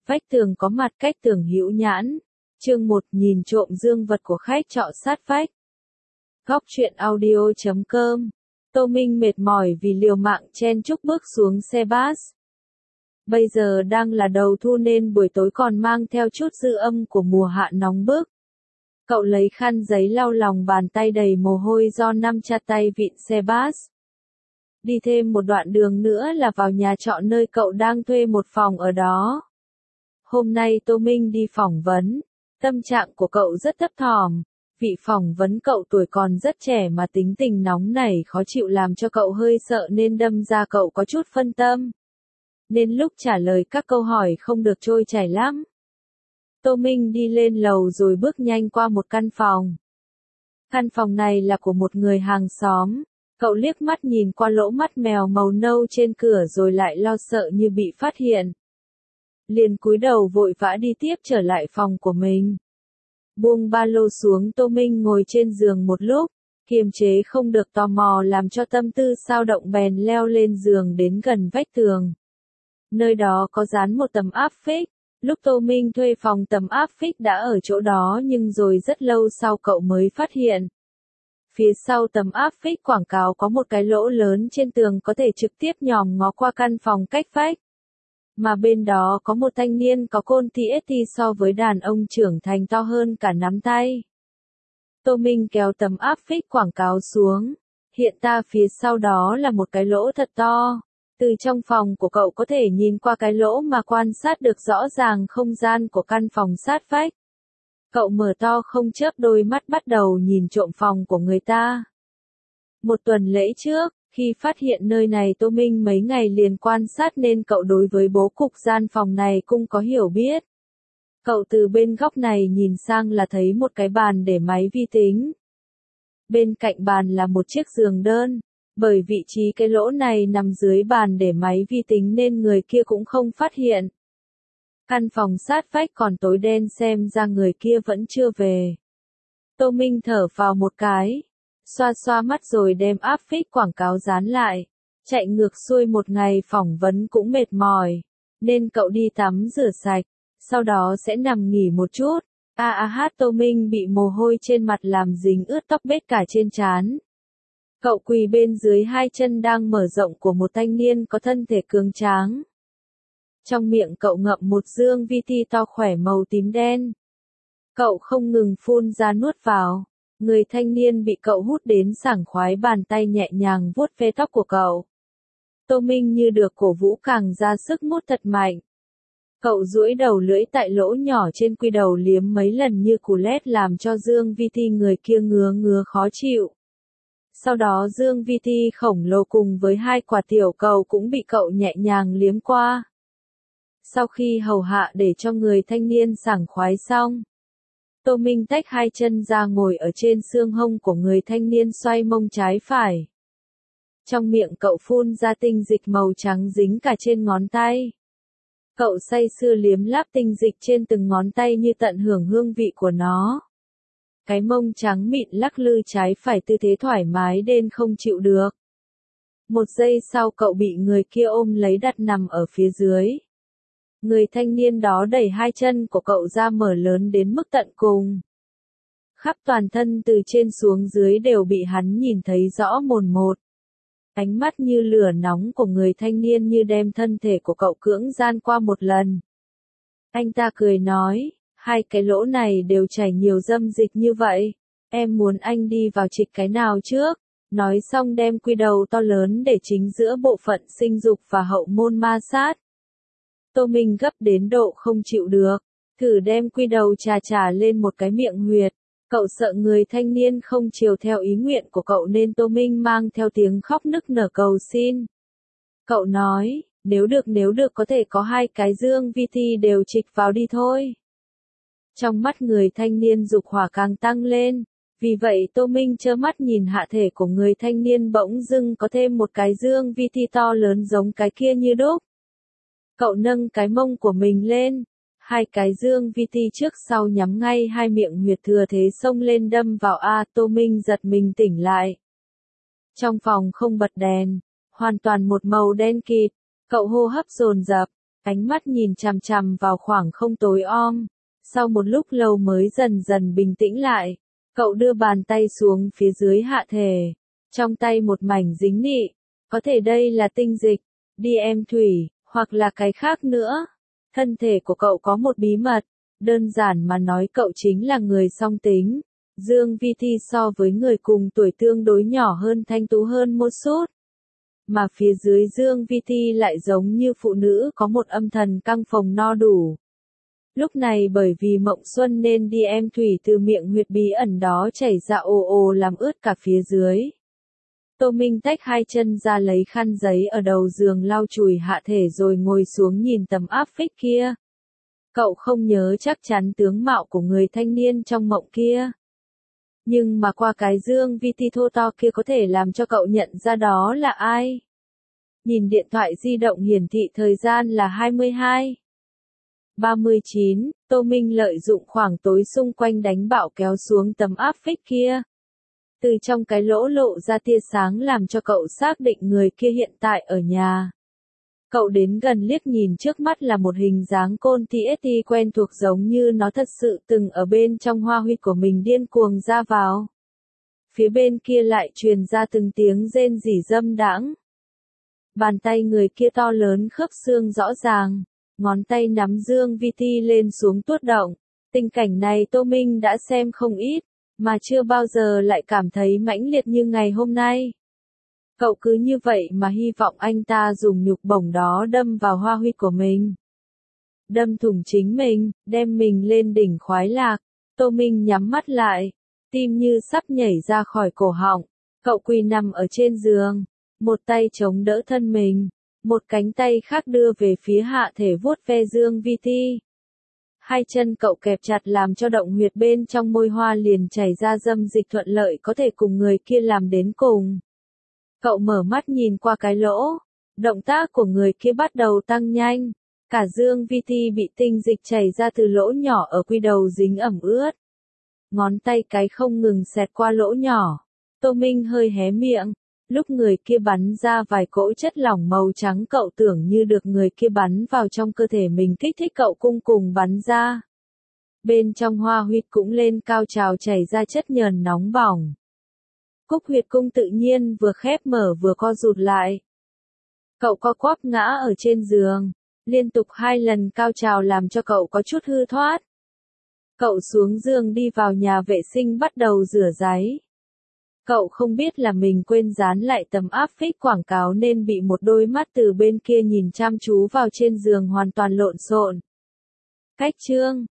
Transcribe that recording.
Vách tường có mặt cách tường hữu nhãn. Chương 1 nhìn trộm dương vật của khách trọ sát vách. Góc truyện audio.com. Tô Minh mệt mỏi vì liều mạng chen chúc bước xuống xe bus. Bây giờ đang là đầu thu nên buổi tối còn mang theo chút dư âm của mùa hạ nóng bức. Cậu lấy khăn giấy lau lòng bàn tay đầy mồ hôi do năm chặt tay vịn xe bus. Đi thêm một đoạn đường nữa là vào nhà trọ nơi cậu đang thuê một phòng ở đó. Hôm nay Tô Minh đi phỏng vấn. Tâm trạng của cậu rất thấp thỏm. Vị phỏng vấn cậu tuổi còn rất trẻ mà tính tình nóng nảy khó chịu làm cho cậu hơi sợ nên đâm ra cậu có chút phân tâm. Nên lúc trả lời các câu hỏi không được trôi chảy lắm. Tô Minh đi lên lầu rồi bước nhanh qua một căn phòng. Căn phòng này là của một người hàng xóm. Cậu liếc mắt nhìn qua lỗ mắt mèo màu nâu trên cửa rồi lại lo sợ như bị phát hiện. Liền cúi đầu vội vã đi tiếp trở lại phòng của mình. Buông ba lô xuống, Tô Minh ngồi trên giường một lúc, kiềm chế không được tò mò làm cho tâm tư xao động bèn leo lên giường đến gần vách tường. Nơi đó có dán một tấm áp phích. Lúc Tô Minh thuê phòng tấm áp phích đã ở chỗ đó nhưng rồi rất lâu sau cậu mới phát hiện. Phía sau tấm áp phích quảng cáo có một cái lỗ lớn trên tường có thể trực tiếp nhòm ngó qua căn phòng cách vách. Mà bên đó có một thanh niên có côn TST so với đàn ông trưởng thành to hơn cả nắm tay. Tô Minh kéo tấm áp phích quảng cáo xuống. Hiện ta phía sau đó là một cái lỗ thật to. Từ trong phòng của cậu có thể nhìn qua cái lỗ mà quan sát được rõ ràng không gian của căn phòng sát vách. Cậu mở to không chớp đôi mắt bắt đầu nhìn trộm phòng của người ta. Một tuần lễ trước, khi phát hiện nơi này Tô Minh mấy ngày liền quan sát nên cậu đối với bố cục gian phòng này cũng có hiểu biết. Cậu từ bên góc này nhìn sang là thấy một cái bàn để máy vi tính. Bên cạnh bàn là một chiếc giường đơn. Bởi vị trí cái lỗ này nằm dưới bàn để máy vi tính nên người kia cũng không phát hiện. Căn phòng sát vách còn tối đen xem ra người kia vẫn chưa về. Tô Minh thở vào một cái. Xoa xoa mắt rồi đem áp phích quảng cáo dán lại. Chạy ngược xuôi một ngày phỏng vấn cũng mệt mỏi. Nên cậu đi tắm rửa sạch. Sau đó sẽ nằm nghỉ một chút. Tô Minh bị mồ hôi trên mặt làm dính ướt tóc bết cả trên trán. Cậu quỳ bên dưới hai chân đang mở rộng của một thanh niên có thân thể cường tráng. Trong miệng cậu ngậm một dương VT to khỏe màu tím đen. Cậu không ngừng phun ra nuốt vào. Người thanh niên bị cậu hút đến sảng khoái, bàn tay nhẹ nhàng vuốt ve tóc của cậu. Tô Minh như được cổ vũ càng ra sức mút thật mạnh. Cậu duỗi đầu lưỡi tại lỗ nhỏ trên quy đầu liếm mấy lần như cù lét làm cho dương VT người kia ngứa khó chịu. Sau đó dương VT khổng lồ cùng với hai quả tiểu cầu cũng bị cậu nhẹ nhàng liếm qua. Sau khi hầu hạ để cho người thanh niên sảng khoái xong, Tô Minh tách hai chân ra ngồi ở trên xương hông của người thanh niên xoay mông trái phải. Trong miệng cậu phun ra tinh dịch màu trắng dính cả trên ngón tay. Cậu say sưa liếm láp tinh dịch trên từng ngón tay như tận hưởng hương vị của nó. Cái mông trắng mịn lắc lư trái phải tư thế thoải mái đến không chịu được. Một giây sau cậu bị người kia ôm lấy đặt nằm ở phía dưới. Người thanh niên đó đẩy hai chân của cậu ra mở lớn đến mức tận cùng. Khắp toàn thân từ trên xuống dưới đều bị hắn nhìn thấy rõ mồn một. Ánh mắt như lửa nóng của người thanh niên như đem thân thể của cậu cưỡng gian qua một lần. Anh ta cười nói, hai cái lỗ này đều chảy nhiều dâm dịch như vậy. Em muốn anh đi vào trịch cái nào trước? Nói xong đem quy đầu to lớn để chính giữa bộ phận sinh dục và hậu môn ma sát. Tô Minh gấp đến độ không chịu được. Thử đem quy đầu chà lên một cái miệng huyệt. Cậu sợ người thanh niên không chiều theo ý nguyện của cậu nên Tô Minh mang theo tiếng khóc nức nở cầu xin. Cậu nói, nếu được có thể có hai cái dương VT đều trịch vào đi thôi. Trong mắt người thanh niên dục hỏa càng tăng lên. Vì vậy Tô Minh trơ mắt nhìn hạ thể của người thanh niên bỗng dưng có thêm một cái dương VT to lớn giống cái kia như đúc. Cậu nâng cái mông của mình lên. Hai cái dương VT trước sau nhắm ngay hai miệng huyệt thừa thế xông lên đâm vào Tô Minh giật mình tỉnh lại. Trong phòng không bật đèn, hoàn toàn một màu đen kịt, cậu hô hấp dồn dập, Ánh mắt nhìn chằm chằm vào khoảng không tối om. Sau một lúc lâu mới dần dần bình tĩnh lại. Cậu đưa bàn tay xuống phía dưới hạ thể. Trong tay một mảnh dính nị. Có thể đây là tinh dịch, đi em thủy, hoặc là cái khác nữa. Thân thể của cậu có một bí mật. Đơn giản mà nói cậu chính là người song tính. Dương Vi Thi so với người cùng tuổi tương đối nhỏ hơn, thanh tú hơn một chút. Mà phía dưới Dương Vi Thi lại giống như phụ nữ có một âm thần căng phồng no đủ. Lúc này bởi vì mộng xuân nên đi em thủy từ miệng huyệt bí ẩn đó chảy ra ồ ồ làm ướt cả phía dưới. Tô Minh tách hai chân ra lấy khăn giấy ở đầu giường lau chùi hạ thể rồi ngồi xuống nhìn tấm áp phích kia. Cậu không nhớ chắc chắn tướng mạo của người thanh niên trong mộng kia. Nhưng mà qua cái Dương Vi Thi thô to kia có thể làm cho cậu nhận ra đó là ai. Nhìn điện thoại di động hiển thị thời gian là 22:39, Tô Minh lợi dụng khoảng tối xung quanh đánh bạo kéo xuống tấm áp phích kia. Từ trong cái lỗ lộ ra tia sáng làm cho cậu xác định người kia hiện tại ở nhà. Cậu đến gần liếc nhìn trước mắt là một hình dáng côn TST quen thuộc giống như nó thật sự từng ở bên trong hoa huyệt của mình điên cuồng ra vào. Phía bên kia lại truyền ra từng tiếng rên rỉ dâm đãng. Bàn tay người kia to lớn khớp xương rõ ràng, ngón tay nắm Dương Vi Thi lên xuống tuốt động. Tình cảnh này Tô Minh đã xem không ít, mà chưa bao giờ lại cảm thấy mãnh liệt như ngày hôm nay. Cậu cứ như vậy mà hy vọng anh ta dùng nhục bổng đó đâm vào hoa huyệt của mình. Đâm thủng chính mình, đem mình lên đỉnh khoái lạc. Tô Minh nhắm mắt lại, tim như sắp nhảy ra khỏi cổ họng. Cậu quỳ nằm ở trên giường, một tay chống đỡ thân mình, một cánh tay khác đưa về phía hạ thể vuốt ve Dương Vi Thi. Hai chân cậu kẹp chặt làm cho động huyệt bên trong môi hoa liền chảy ra dâm dịch thuận lợi có thể cùng người kia làm đến cùng. Cậu mở mắt nhìn qua cái lỗ, động tác của người kia bắt đầu tăng nhanh, cả Dương Vi Thi bị tinh dịch chảy ra từ lỗ nhỏ ở quy đầu dính ẩm ướt. Ngón tay cái không ngừng xẹt qua lỗ nhỏ, Tô Minh hơi hé miệng, lúc người kia bắn ra vài cỗ chất lỏng màu trắng cậu tưởng như được người kia bắn vào trong cơ thể mình kích thích cậu cung cùng bắn ra. Bên trong hoa huyệt cũng lên cao trào chảy ra chất nhờn nóng bỏng. Cúc huyệt cung tự nhiên vừa khép mở vừa co rụt lại. Cậu co quắp ngã ở trên giường, liên tục 2 lần cao trào làm cho cậu có chút hư thoát. Cậu xuống giường đi vào nhà vệ sinh bắt đầu rửa ráy. Cậu không biết là mình quên dán lại tấm áp phích quảng cáo nên bị một đôi mắt từ bên kia nhìn chăm chú vào trên giường hoàn toàn lộn xộn. Cách chương